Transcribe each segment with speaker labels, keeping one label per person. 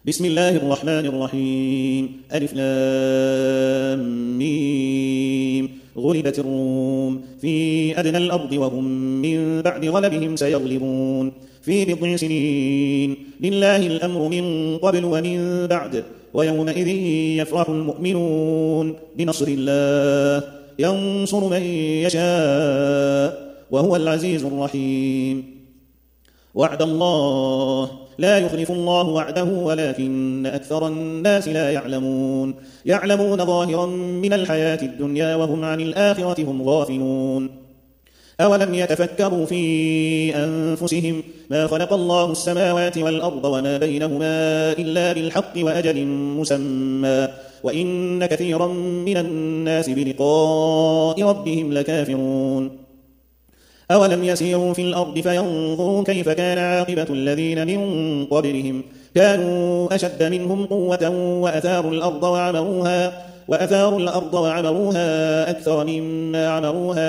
Speaker 1: بسم الله الرحمن الرحيم ألف لام ميم غلبت الروم في أدنى الأرض وهم من بعد غلبهم سيغلبون في بضع سنين لله الأمر من قبل ومن بعد ويومئذ يفرح المؤمنون بنصر الله ينصر من يشاء وهو العزيز الرحيم وعد الله لا يخلف الله وعده ولكن أكثر الناس لا يعلمون يعلمون ظاهرا من الحياة الدنيا وهم عن الآخرة هم غافلون أولم يتفكروا في أنفسهم ما خلق الله السماوات والأرض وما بينهما إلا بالحق وأجل مسمى وإن كثيرا من الناس بلقاء ربهم لكافرون أولم يسيروا في الأرض فينظروا كيف كان عاقبة الذين من قبلهم كانوا أشد منهم قوة وأثاروا الأرض وعمروها أكثر مما عمروها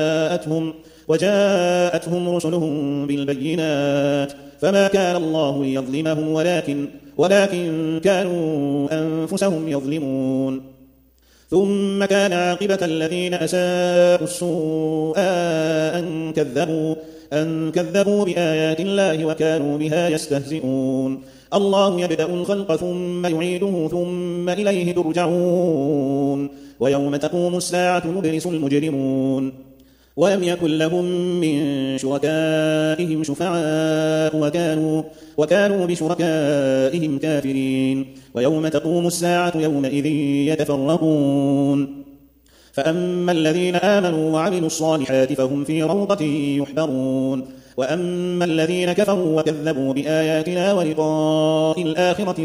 Speaker 1: وجاءتهم رسلهم بالبينات فما كان الله ليظلمهم ولكن كانوا أنفسهم يظلمون ثم كان عاقبة الذين أساءوا السوء أن كذبوا بآيات الله وكانوا بها يستهزئون الله يبدأ الخلق ثم يعيده ثم إليه ترجعون ويوم تقوم الساعة يبلس المجرمون ولم يكن لهم من شركائهم شفعاء وكانوا بشركائهم كافرين ويوم تقوم الساعة يومئذ يتفرقون فأما الذين آمنوا وعملوا الصالحات فهم في روضة يحبرون وأما الذين كفروا وكذبوا بآياتنا ولقاء الآخرة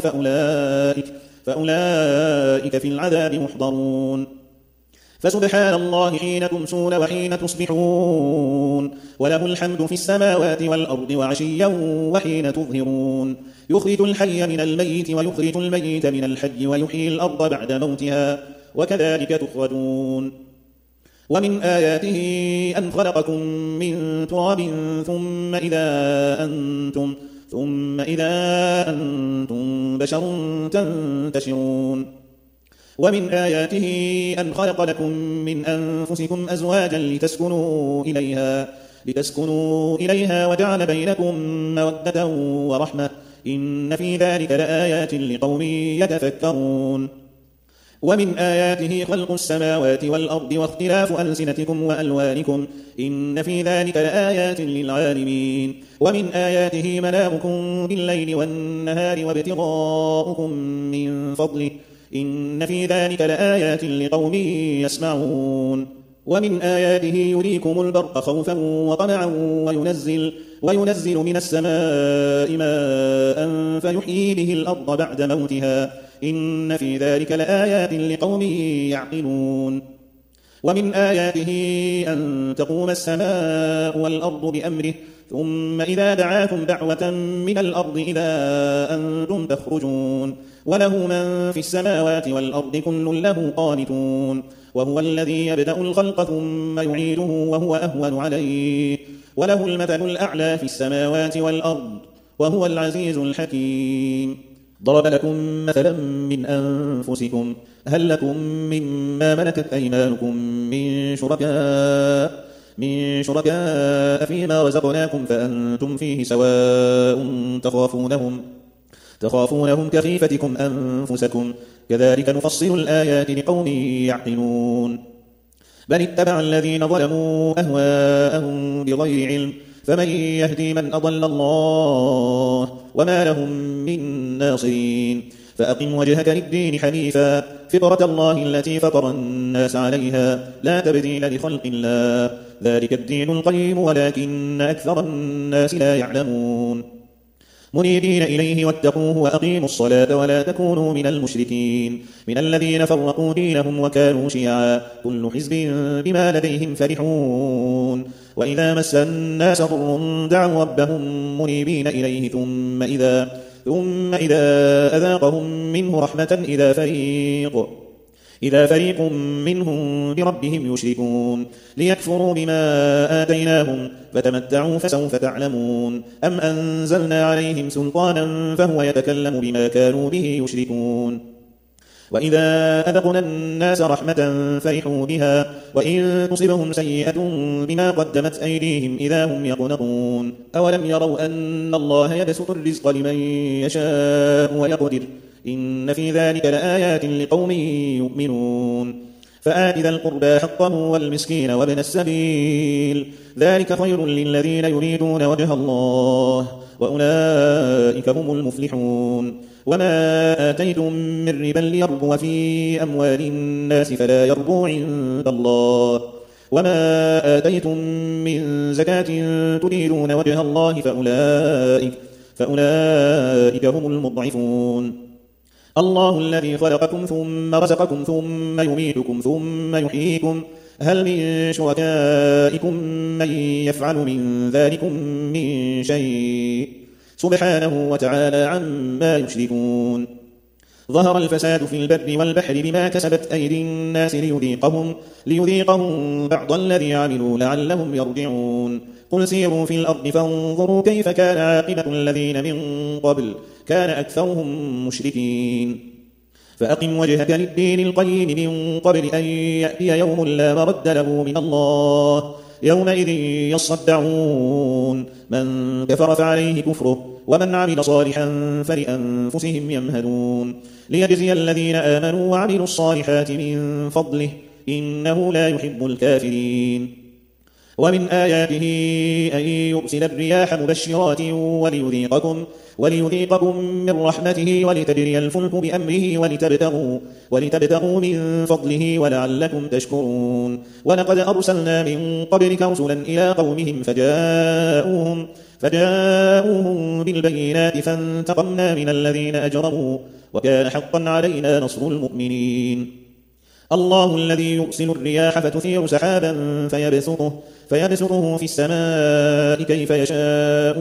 Speaker 1: فأولئك في العذاب محضرون فسبحان الله حين تمسون وحين تصبحون وله الحمد في السماوات والأرض وعشيا وحين تظهرون يخرج الحي من الميت ويخرج الميت من الحي ويحيي الأرض بعد موتها وكذلك تخرجون ومن آياته أن خلقكم من تراب ثم إذا أنتم بشر تنتشرون ومن آياته أن خلق لكم من أنفسكم أزواجا لتسكنوا إليها وجعل بينكم مودة ورحمة إن في ذلك لآيات لقوم يتفكرون ومن آياته خلق السماوات والأرض واختلاف ألسنتكم وألوانكم إن في ذلك لآيات للعالمين ومن آياته منامكم بالليل والنهار وابتغاؤكم من فضله إن في ذلك لآيات لقوم يسمعون ومن آياته يريكم البرق خوفا وطمعا وينزل من السماء ماء فيحيي به الأرض بعد موتها إن في ذلك لآيات لقوم يعقلون ومن آياته أن تقوم السماء والأرض بأمره ثم إذا دعاكم دعوة من الأرض إذا أنتم تخرجون وله من في السماوات والأرض كل له قانتون وهو الذي يبدأ الخلق ثم يعيده وهو أهون عليه وله المثل الأعلى في السماوات والأرض وهو العزيز الحكيم ضرب لكم مثلا من أنفسكم هل لكم مما ملكت أيمانكم من شركاء فيما رزقناكم فأنتم فيه سواء تخافونهم كخيفتكم أنفسكم كذلك نفصل الآيات لقوم يعقلون بل اتبع الذين ظلموا أهواءهم بغير علم فمن يهدي من أضل الله وما لهم من ناصرين فأقم وجهك للدين حنيفا فطرة الله التي فطر الناس عليها لا تبديل لخلق الله ذلك الدين القيم ولكن أكثر الناس لا يعلمون منيبين إليه واتقوه وأقيموا الصلاة ولا تكونوا من المشركين من الذين فرقوا دينهم وكانوا شيعا كل حزب بما لديهم فرحون وإذا مس الناس ضر دعوا ربهم منيبين إليه ثم إذا أذاقهم منه رحمة إذا فريق منهم بربهم يشركون ليكفروا بما آتيناهم فتمتعوا فسوف تعلمون أم أنزلنا عليهم سلطانا فهو يتكلم بما كانوا به يشركون وإذا أذقنا الناس رحمة فرحوا بها وإن تصبهم سيئة بما قدمت أيديهم إذا هم يقنطون أولم يروا أن الله يبسط الرزق لمن يشاء ويقدر إن في ذلك لآيات لقوم يؤمنون فآت ذا القربى حقه والمسكين وابن السبيل ذلك خير للذين يريدون وجه الله وأولئك هم المفلحون وما آتيتم من ربا ليربو في أموال الناس فلا يربو عند الله وما آتيتم من زكاة تريدون وجه الله فأولئك هم المضعفون الله الذي خلقكم ثم رزقكم ثم يميتكم ثم يحييكم هل من شركائكم من يفعل من ذلكم من شيء سبحانه وتعالى عما يشركون ظهر الفساد في البر والبحر بما كسبت أيدي الناس ليذيقهم بعض الذي عملوا لعلهم يرجعون قل سيروا في الأرض فانظروا كيف كان عاقبة الذين من قبل كان أكثرهم مشركين فأقم وجهك للدين القيم من قبل أن يأتي يوم لا مرد له من الله يومئذ يصدعون من كفر فعليه كفره ومن عمل صالحا فلأنفسهم يمهدون ليجزي الذين آمنوا وعملوا الصالحات من فضله إنه لا يحب الكافرين ومن آياته أن يرسل الرياح مبشرات وليذيقكم من رحمته ولتجري الفلك بأمره ولتبتغوا من فضله ولعلكم تشكرون ولقد أرسلنا من قبلك رسلا إلى قومهم فجاءوهم بالبينات فانتقمنا من الذين أجرموا وكان حقا علينا نصر المؤمنين الله الذي يرسل الرياح فتثير سحابا فيبسطه في السماء كيف يشاء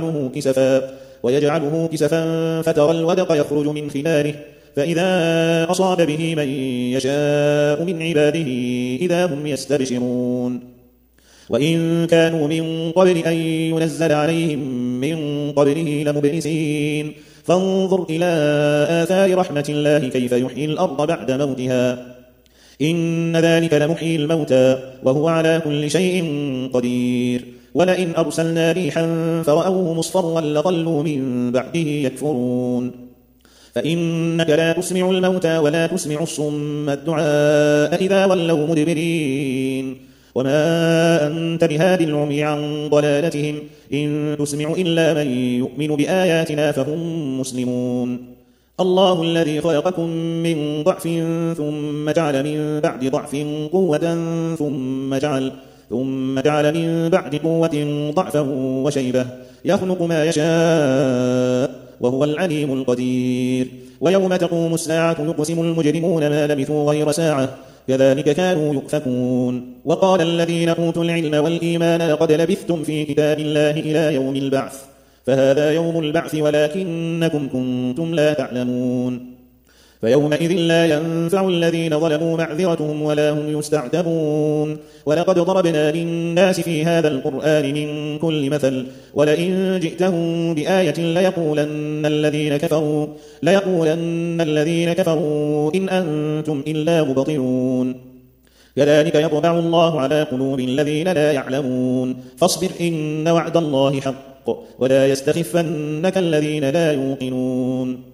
Speaker 1: ويجعله كسفا فترى الودق يخرج من خلاله فإذا أصاب به من يشاء من عباده إذا هم يستبشرون وإن كانوا من قبل أن ينزل عليهم من قبله لمبلسين فانظر إلى آثار رحمة الله كيف يحيي الأرض بعد موتها إن ذلك لمحيي الموتى وهو على كل شيء قدير ولئن أرسلنا ريحا فرأوه مصفرا لظلوا من بعده يكفرون فإنك لا تسمع الموتى ولا تسمع الصم الدعاء إذا ولوا مدبرين وما أنت بهاد العمي عن ضلالتهم إن تسمع إلا من يؤمن بآياتنا فهم مسلمون الله الذي خلقكم من ضعف ثم جعل من بعد ضعف قوة ثم جعل من بعد قوة ضعفا وشيبة يخلق ما يشاء وهو العليم القدير ويوم تقوم الساعة يقسم المجرمون ما لبثوا غير ساعة كذلك كانوا يؤفكون وقال الذين أوتوا العلم والإيمان لقد لبثتم في كتاب الله إلى يوم البعث فهذا يوم البعث ولكنكم كنتم لا تعلمون فيومئذ لا ينفع الذين ظلموا معذرتهم ولا هم يستعتبون ولقد ضربنا للناس في هذا القرآن من كل مثل ولئن جئتهم بآية ليقولن الذين كفروا إن أنتم إلا مبطلون كذلك يطبع الله على قلوب الذين لا يعلمون فاصبر إن وعد الله حق ولا يستخفنك الذين لا يوقنون